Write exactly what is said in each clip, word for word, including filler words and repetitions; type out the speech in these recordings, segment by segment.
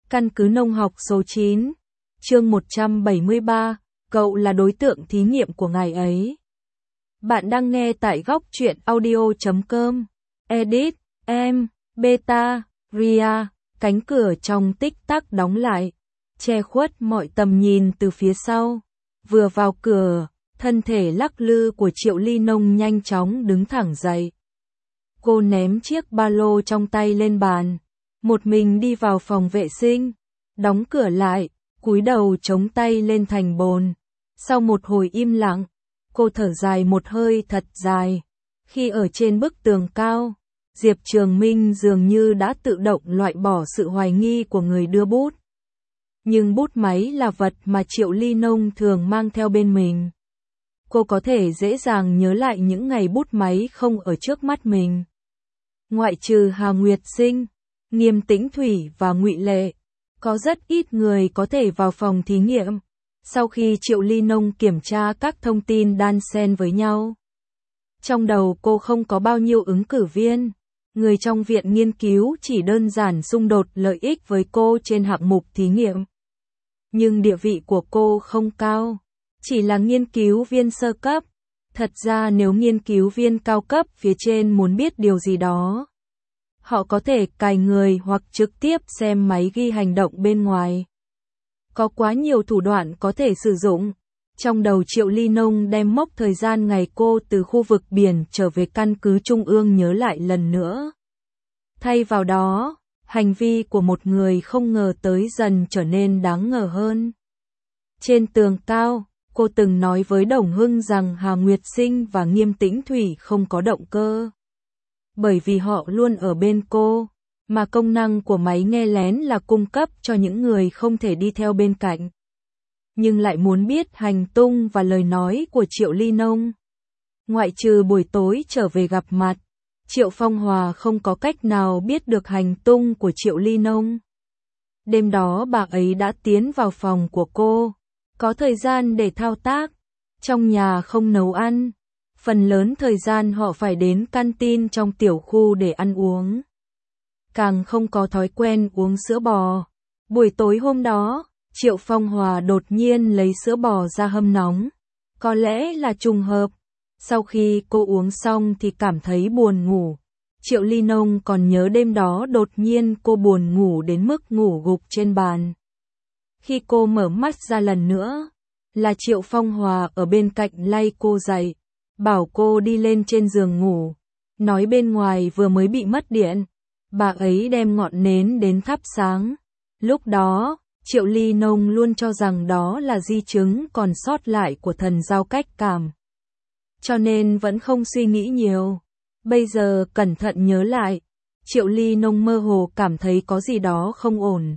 Căn cứ nông học số chín, chương một trăm bảy mươi ba, cậu là đối tượng thí nghiệm của ngài ấy. Bạn đang nghe tại góc truyện audio chấm com. Edit, em, beta, ria, cánh cửa trong tích tắc đóng lại, che khuất mọi tầm nhìn từ phía sau. Vừa vào cửa, thân thể lắc lư của Triệu Ly Nông nhanh chóng đứng thẳng dậy. Cô ném chiếc ba lô trong tay lên bàn, một mình đi vào phòng vệ sinh, đóng cửa lại, cúi đầu chống tay lên thành bồn. Sau một hồi im lặng, cô thở dài một hơi thật dài. Khi ở trên bức tường cao, Diệp Trường Minh dường như đã tự động loại bỏ sự hoài nghi của người đưa bút. Nhưng bút máy là vật mà Triệu Ly Nông thường mang theo bên mình. Cô có thể dễ dàng nhớ lại những ngày bút máy không ở trước mắt mình. Ngoại trừ Hà Nguyệt Sinh, Nghiêm Tĩnh Thủy và Ngụy Lệ, có rất ít người có thể vào phòng thí nghiệm. Sau khi Triệu Ly Nông kiểm tra các thông tin đan xen với nhau, trong đầu cô không có bao nhiêu ứng cử viên. Người trong viện nghiên cứu chỉ đơn giản xung đột lợi ích với cô trên hạng mục thí nghiệm. Nhưng địa vị của cô không cao, chỉ là nghiên cứu viên sơ cấp. Thật ra nếu nghiên cứu viên cao cấp phía trên muốn biết điều gì đó, họ có thể cài người hoặc trực tiếp xem máy ghi hành động bên ngoài. Có quá nhiều thủ đoạn có thể sử dụng. Trong đầu Triệu Ly Nông đem mốc thời gian ngày cô từ khu vực biển trở về căn cứ Trung ương nhớ lại lần nữa. Thay vào đó, hành vi của một người không ngờ tới dần trở nên đáng ngờ hơn. Trên tường cao, cô từng nói với Đồng Hưng rằng Hà Nguyệt Sinh và Nghiêm Tĩnh Thủy không có động cơ. Bởi vì họ luôn ở bên cô, mà công năng của máy nghe lén là cung cấp cho những người không thể đi theo bên cạnh. Nhưng lại muốn biết hành tung và lời nói của Triệu Ly Nông. Ngoại trừ buổi tối trở về gặp mặt, Triệu Phong Hòa không có cách nào biết được hành tung của Triệu Ly Nông. Đêm đó bà ấy đã tiến vào phòng của cô, có thời gian để thao tác. Trong nhà không nấu ăn, phần lớn thời gian họ phải đến canteen trong tiểu khu để ăn uống. Càng không có thói quen uống sữa bò. Buổi tối hôm đó, Triệu Phong Hòa đột nhiên lấy sữa bò ra hâm nóng. Có lẽ là trùng hợp. Sau khi cô uống xong thì cảm thấy buồn ngủ. Triệu Ly Nông còn nhớ đêm đó đột nhiên cô buồn ngủ đến mức ngủ gục trên bàn. Khi cô mở mắt ra lần nữa, là Triệu Phong Hòa ở bên cạnh lay cô dậy, bảo cô đi lên trên giường ngủ. Nói bên ngoài vừa mới bị mất điện, bà ấy đem ngọn nến đến thắp sáng. Lúc đó, Triệu Ly Nông luôn cho rằng đó là di chứng còn sót lại của thần giao cách cảm. Cho nên vẫn không suy nghĩ nhiều. Bây giờ cẩn thận nhớ lại, Triệu Ly Nông mơ hồ cảm thấy có gì đó không ổn.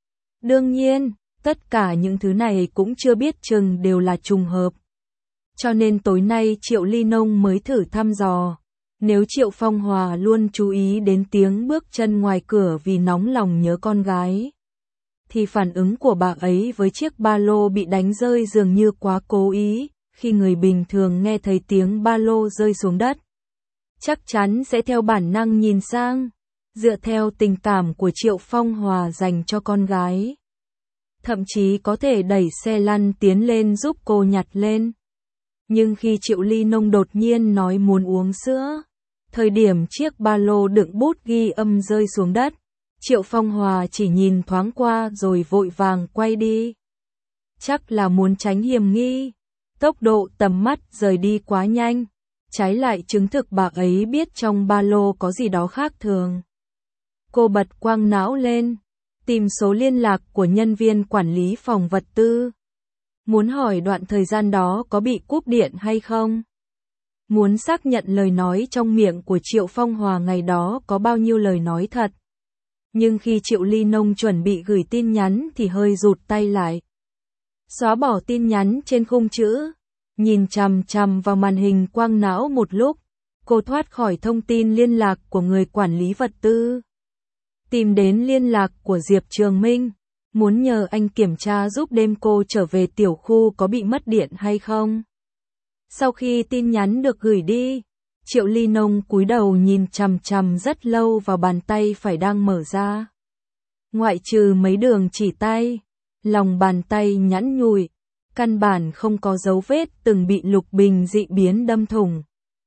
Đương nhiên, tất cả những thứ này cũng chưa biết chừng đều là trùng hợp. Cho nên tối nay Triệu Ly Nông mới thử thăm dò. Nếu Triệu Phong Hòa luôn chú ý đến tiếng bước chân ngoài cửa vì nóng lòng nhớ con gái, thì phản ứng của bà ấy với chiếc ba lô bị đánh rơi dường như quá cố ý. Khi người bình thường nghe thấy tiếng ba lô rơi xuống đất, chắc chắn sẽ theo bản năng nhìn sang, dựa theo tình cảm của Triệu Phong Hòa dành cho con gái. Thậm chí có thể đẩy xe lăn tiến lên giúp cô nhặt lên. Nhưng khi Triệu Ly Nông đột nhiên nói muốn uống sữa, thời điểm chiếc ba lô đựng bút ghi âm rơi xuống đất, Triệu Phong Hòa chỉ nhìn thoáng qua rồi vội vàng quay đi. Chắc là muốn tránh hiểm nghi. Tốc độ tầm mắt rời đi quá nhanh, trái lại chứng thực bà ấy biết trong ba lô có gì đó khác thường. Cô bật quang não lên, tìm số liên lạc của nhân viên quản lý phòng vật tư. Muốn hỏi đoạn thời gian đó có bị cúp điện hay không. Muốn xác nhận lời nói trong miệng của Triệu Phong Hòa ngày đó có bao nhiêu lời nói thật. Nhưng khi Triệu Ly Nông chuẩn bị gửi tin nhắn thì hơi rụt tay lại. Xóa bỏ tin nhắn trên khung chữ, nhìn chằm chằm vào màn hình quang não một lúc, cô thoát khỏi thông tin liên lạc của người quản lý vật tư. Tìm đến liên lạc của Diệp Trường Minh, muốn nhờ anh kiểm tra giúp đêm cô trở về tiểu khu có bị mất điện hay không. Sau khi tin nhắn được gửi đi, Triệu Ly Nông cúi đầu nhìn chằm chằm rất lâu vào bàn tay phải đang mở ra. Ngoại trừ mấy đường chỉ tay, lòng bàn tay nhẵn nhụi, căn bản không có dấu vết từng bị Lục Bình dị biến đâm thủng.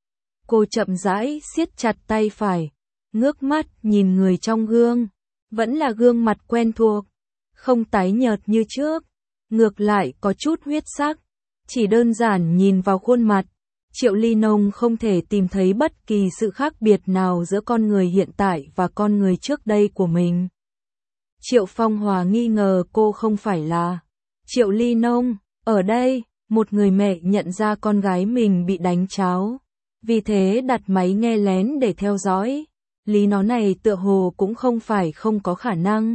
Cô chậm rãi siết chặt tay phải, ngước mắt nhìn người trong gương, vẫn là gương mặt quen thuộc, không tái nhợt như trước, ngược lại có chút huyết sắc, chỉ đơn giản nhìn vào khuôn mặt, Triệu Ly Nông không thể tìm thấy bất kỳ sự khác biệt nào giữa con người hiện tại và con người trước đây của mình. Triệu Phong Hòa nghi ngờ cô không phải là Triệu Ly Nông. Ở đây, một người mẹ nhận ra con gái mình bị đánh tráo, vì thế đặt máy nghe lén để theo dõi. Lý nó này tựa hồ cũng không phải không có khả năng.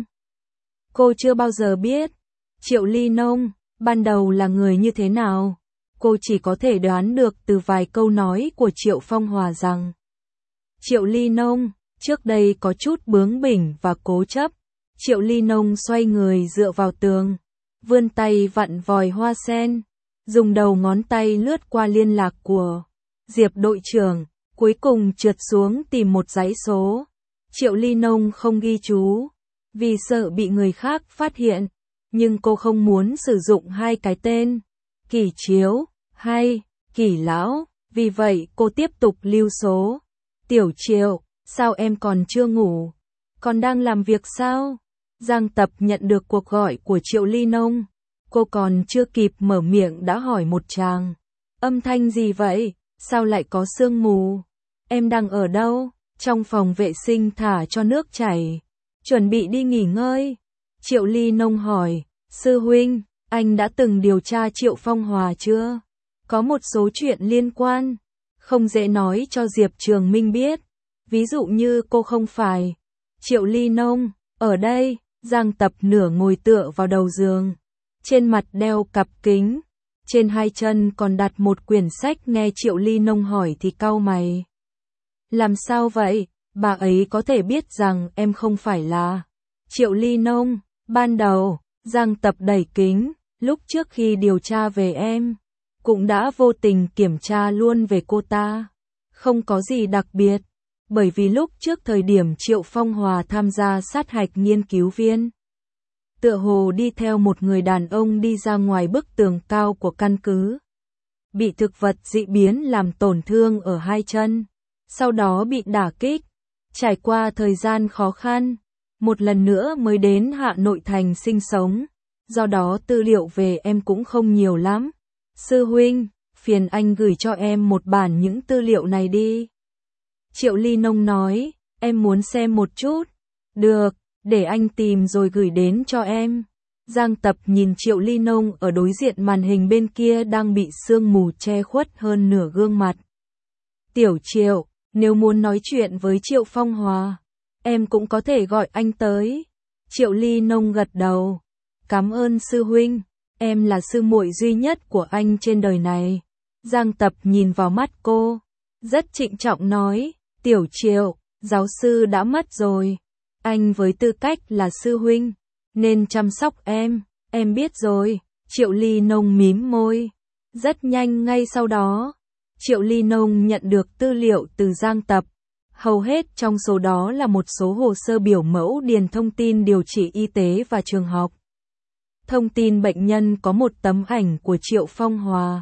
Cô chưa bao giờ biết Triệu Ly Nông ban đầu là người như thế nào. Cô chỉ có thể đoán được từ vài câu nói của Triệu Phong Hòa rằng Triệu Ly Nông trước đây có chút bướng bỉnh và cố chấp. Triệu Ly Nông xoay người dựa vào tường, vươn tay vặn vòi hoa sen, dùng đầu ngón tay lướt qua liên lạc của Diệp đội trưởng, cuối cùng trượt xuống tìm một dãy số. Triệu Ly Nông không ghi chú, vì sợ bị người khác phát hiện, nhưng cô không muốn sử dụng hai cái tên, Kỷ Chiếu hay Kỷ Lão, vì vậy cô tiếp tục lưu số. Tiểu Triệu, sao em còn chưa ngủ? Còn đang làm việc sao? Giang Tập nhận được cuộc gọi của Triệu Ly Nông, cô còn chưa kịp mở miệng đã hỏi một tràng. Âm thanh gì vậy? Sao lại có sương mù? Em đang ở đâu? Trong phòng vệ sinh thả cho nước chảy, chuẩn bị đi nghỉ ngơi. Triệu Ly Nông hỏi, sư huynh, anh đã từng điều tra Triệu Phong Hòa chưa? Có một số chuyện liên quan, không dễ nói cho Diệp Trường Minh biết. Ví dụ như cô không phải Triệu Ly Nông. Ở đây, Giang Tập nửa ngồi tựa vào đầu giường, trên mặt đeo cặp kính, trên hai chân còn đặt một quyển sách. Nghe Triệu Ly Nông hỏi thì cau mày. Làm sao vậy? Bà ấy có thể biết rằng em không phải là Triệu Ly Nông. Ban đầu, Giang Tập đẩy kính, lúc trước khi điều tra về em, cũng đã vô tình kiểm tra luôn về cô ta. Không có gì đặc biệt, bởi vì lúc trước thời điểm Triệu Phong Hòa tham gia sát hạch nghiên cứu viên, tựa hồ đi theo một người đàn ông đi ra ngoài bức tường cao của căn cứ, bị thực vật dị biến làm tổn thương ở hai chân, sau đó bị đả kích, trải qua thời gian khó khăn, một lần nữa mới đến Hạ Nội Thành sinh sống, do đó tư liệu về em cũng không nhiều lắm. Sư huynh, phiền anh gửi cho em một bản những tư liệu này đi. Triệu Ly Nông nói, em muốn xem một chút. Được, để anh tìm rồi gửi đến cho em. Giang Tập nhìn Triệu Ly Nông ở đối diện màn hình bên kia đang bị sương mù che khuất hơn nửa gương mặt. Tiểu Triệu, nếu muốn nói chuyện với Triệu Phong Hòa, em cũng có thể gọi anh tới. Triệu Ly Nông gật đầu. Cảm ơn sư huynh, em là sư muội duy nhất của anh trên đời này. Giang Tập nhìn vào mắt cô, rất trịnh trọng nói, Tiểu Triệu, giáo sư đã mất rồi. Anh với tư cách là sư huynh, nên chăm sóc em, em biết rồi. Triệu Ly Nông mím môi. Rất nhanh ngay sau đó, Triệu Ly Nông nhận được tư liệu từ Giang Tập. Hầu hết trong số đó là một số hồ sơ biểu mẫu điền thông tin điều trị y tế và trường học. Thông tin bệnh nhân có một tấm ảnh của Triệu Phong Hòa.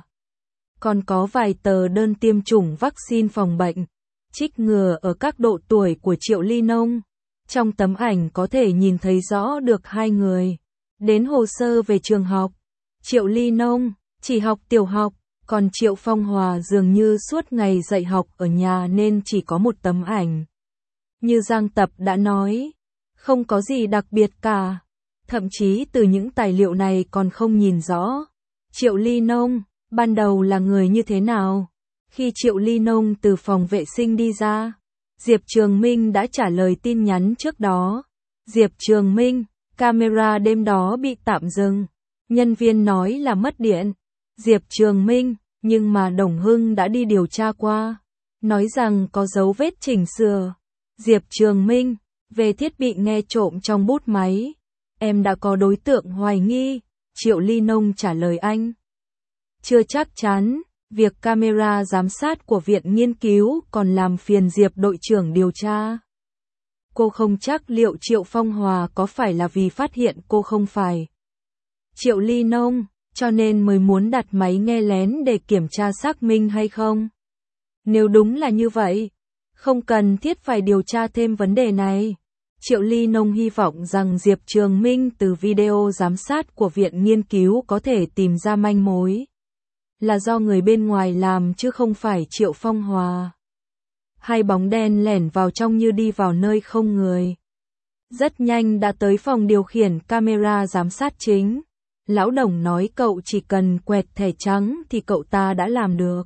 Còn có vài tờ đơn tiêm chủng vaccine phòng bệnh, trích ngừa ở các độ tuổi của Triệu Ly Nông. Trong tấm ảnh có thể nhìn thấy rõ được hai người. Đến hồ sơ về trường học, Triệu Ly Nông chỉ học tiểu học, còn Triệu Phong Hòa dường như suốt ngày dạy học ở nhà nên chỉ có một tấm ảnh. Như Giang Tập đã nói, không có gì đặc biệt cả. Thậm chí từ những tài liệu này còn không nhìn rõ Triệu Ly Nông ban đầu là người như thế nào. Khi Triệu Ly Nông từ phòng vệ sinh đi ra, Diệp Trường Minh đã trả lời tin nhắn trước đó. Diệp Trường Minh, camera đêm đó bị tạm dừng. Nhân viên nói là mất điện. Diệp Trường Minh, nhưng mà Đồng Hưng đã đi điều tra qua, nói rằng có dấu vết chỉnh sửa. Diệp Trường Minh, về thiết bị nghe trộm trong bút máy, em đã có đối tượng hoài nghi. Triệu Ly Nông trả lời anh. Chưa chắc chắn, việc camera giám sát của viện nghiên cứu còn làm phiền Diệp đội trưởng điều tra. Cô không chắc liệu Triệu Phong Hòa có phải là vì phát hiện cô không phải Triệu Ly Nông, cho nên mới muốn đặt máy nghe lén để kiểm tra xác minh hay không. Nếu đúng là như vậy, không cần thiết phải điều tra thêm vấn đề này. Triệu Ly Nông hy vọng rằng Diệp Trường Minh từ video giám sát của Viện Nghiên cứu có thể tìm ra manh mối. Là do người bên ngoài làm chứ không phải Triệu Phong Hòa. Hai bóng đen lẻn vào trong như đi vào nơi không người. Rất nhanh đã tới phòng điều khiển camera giám sát chính. Lão Đồng nói cậu chỉ cần quẹt thẻ trắng thì cậu ta đã làm được.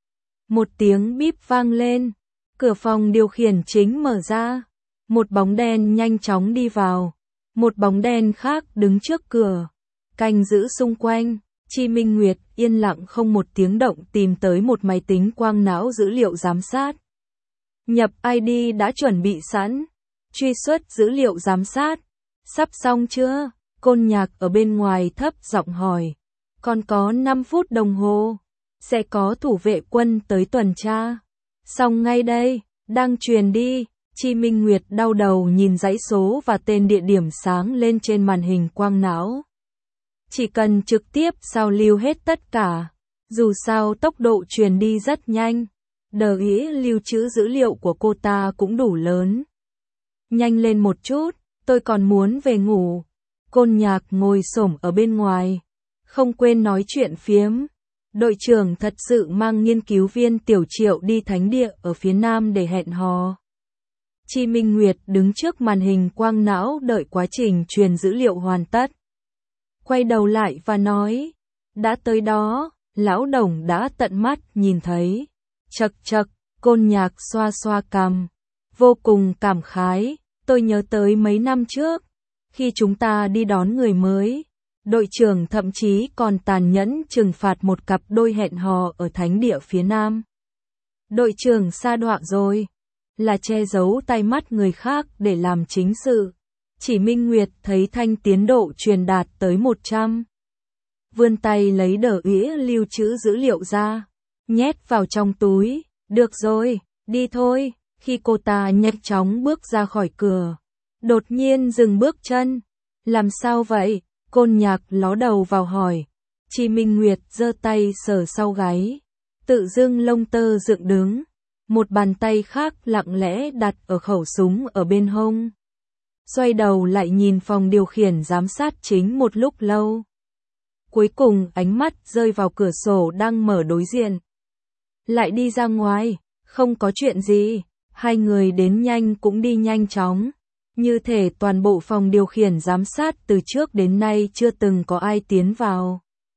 Một tiếng bíp vang lên. Cửa phòng điều khiển chính mở ra. Một bóng đen nhanh chóng đi vào. Một bóng đen khác đứng trước cửa. Canh giữ xung quanh. Chi Minh Nguyệt yên lặng không một tiếng động tìm tới một máy tính quang não dữ liệu giám sát. Nhập i đê đã chuẩn bị sẵn. Truy xuất dữ liệu giám sát. Sắp xong chưa? Côn Nhạc ở bên ngoài thấp giọng hỏi. Còn có năm phút đồng hồ. Sẽ có thủ vệ quân tới tuần tra. Xong ngay đây, đang truyền đi. Chi Minh Nguyệt đau đầu nhìn dãy số và tên địa điểm sáng lên trên màn hình quang não. Chỉ cần trực tiếp sao lưu hết tất cả. Dù sao tốc độ truyền đi rất nhanh. Đờ ý lưu trữ dữ liệu của cô ta cũng đủ lớn. Nhanh lên một chút, tôi còn muốn về ngủ. Côn Nhạc ngồi xổm ở bên ngoài. Không quên nói chuyện phiếm. Đội trưởng thật sự mang nghiên cứu viên Tiểu Triệu đi thánh địa ở phía nam để hẹn hò. Chi Minh Nguyệt đứng trước màn hình quang não đợi quá trình truyền dữ liệu hoàn tất. Quay đầu lại và nói. Đã tới đó, Lão Đồng đã tận mắt nhìn thấy. Chậc chậc, Côn Nhạc xoa xoa cằm. Vô cùng cảm khái, tôi nhớ tới mấy năm trước. Khi chúng ta đi đón người mới, đội trưởng thậm chí còn tàn nhẫn trừng phạt một cặp đôi hẹn hò ở thánh địa phía nam. Đội trưởng sa đọa rồi, là che giấu tai mắt người khác để làm chính sự. Chỉ Minh Nguyệt thấy thanh tiến độ truyền đạt tới một trăm. Vươn tay lấy đờ ĩa lưu trữ dữ liệu ra, nhét vào trong túi. Được rồi, đi thôi. Khi cô ta nhanh chóng bước ra khỏi cửa, đột nhiên dừng bước chân. Làm sao vậy? Côn Nhạc ló đầu vào hỏi. Chi Minh Nguyệt giơ tay sờ sau gáy, tự dưng lông tơ dựng đứng. Một bàn tay khác lặng lẽ đặt ở khẩu súng ở bên hông. Xoay đầu lại nhìn phòng điều khiển giám sát chính một lúc lâu. Cuối cùng ánh mắt rơi vào cửa sổ đang mở đối diện. Lại đi ra ngoài, không có chuyện gì. Hai người đến nhanh cũng đi nhanh chóng. Như thể toàn bộ phòng điều khiển giám sát từ trước đến nay chưa từng có ai tiến vào.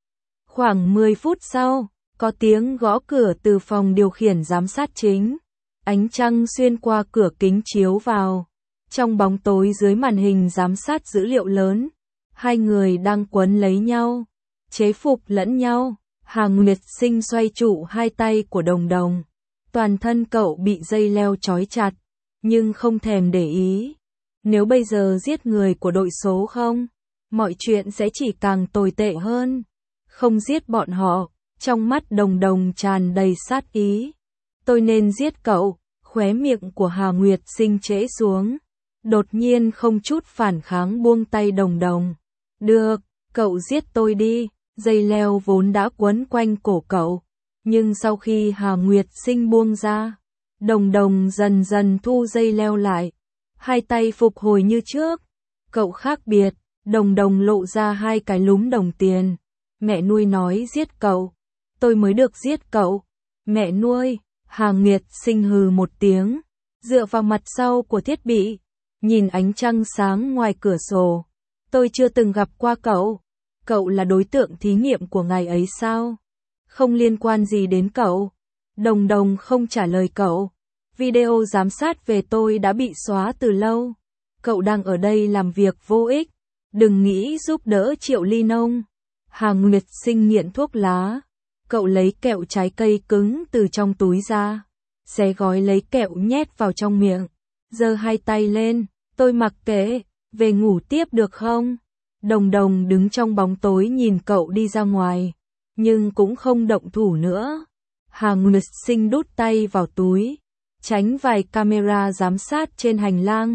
Khoảng mười phút sau, có tiếng gõ cửa từ phòng điều khiển giám sát chính. Ánh trăng xuyên qua cửa kính chiếu vào. Trong bóng tối dưới màn hình giám sát dữ liệu lớn, hai người đang quấn lấy nhau, chế phục lẫn nhau. Hà Nguyệt Sinh xoay trụ hai tay của Đồng Đồng. Toàn thân cậu bị dây leo trói chặt, nhưng không thèm để ý. Nếu bây giờ giết người của đội số không, mọi chuyện sẽ chỉ càng tồi tệ hơn. Không giết bọn họ, trong mắt Đồng Đồng tràn đầy sát ý. Tôi nên giết cậu, khóe miệng của Hà Nguyệt Sinh trễ xuống. Đột nhiên không chút phản kháng buông tay Đồng Đồng. Được, cậu giết tôi đi. Dây leo vốn đã quấn quanh cổ cậu. Nhưng sau khi Hà Nguyệt Sinh buông ra, Đồng Đồng dần dần thu dây leo lại. Hai tay phục hồi như trước. Cậu khác biệt, Đồng Đồng lộ ra hai cái lúm đồng tiền. Mẹ nuôi nói giết cậu. Tôi mới được giết cậu. Mẹ nuôi, Hà Nguyệt Sinh hừ một tiếng. Dựa vào mặt sau của thiết bị. Nhìn ánh trăng sáng ngoài cửa sổ. Tôi chưa từng gặp qua cậu. Cậu là đối tượng thí nghiệm của ngài ấy sao? Không liên quan gì đến cậu. Đồng Đồng không trả lời cậu. Video giám sát về tôi đã bị xóa từ lâu. Cậu đang ở đây làm việc vô ích. Đừng nghĩ giúp đỡ Triệu Ly Nông. Hà Nguyệt Sinh nghiện thuốc lá. Cậu lấy kẹo trái cây cứng từ trong túi ra. Xé gói lấy kẹo nhét vào trong miệng. Giơ hai tay lên. Tôi mặc kệ. Về ngủ tiếp được không? Đồng Đồng đứng trong bóng tối nhìn cậu đi ra ngoài. Nhưng cũng không động thủ nữa. Hà Nguyệt Sinh đút tay vào túi. Tránh vài camera giám sát trên hành lang.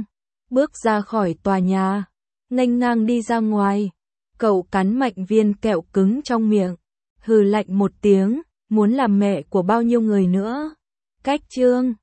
bước ra khỏi tòa nhà, nghênh ngang đi ra ngoài. Cậu cắn mạnh viên kẹo cứng trong miệng, hừ lạnh một tiếng, muốn làm mẹ của bao nhiêu người nữa. Cách chương